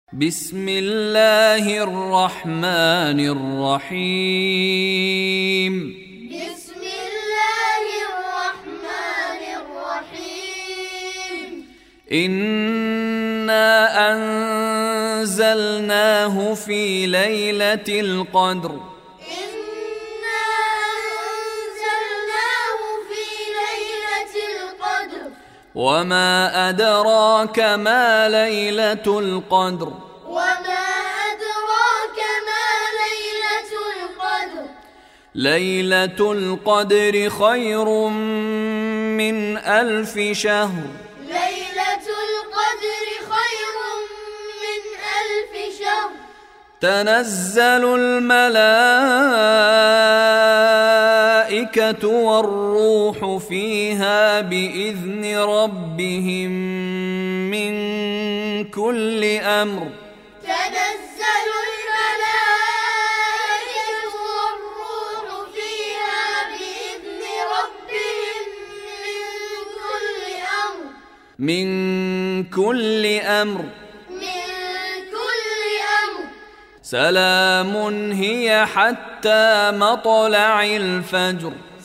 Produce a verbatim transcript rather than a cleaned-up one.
بسم الله الرحمن الرحيم بسم الله الرحمن الرحيم إنا أنزلناه في ليلة القدر إنا أنزلناه في ليلة القدر وما أدراك ما ليلة القدر وما أدراك ما ليلة القدر ليلة القدر خير من ألف شهر ليلة القدر خير من ألف شهر تنزل الملائكة والروح فيها بإذن ربهم من كل أمر تنزل الملائكة والروح فيها بإذن ربهم من كل أمر من كل أمر من كل أمر سلام هي حتى مطلع الفجر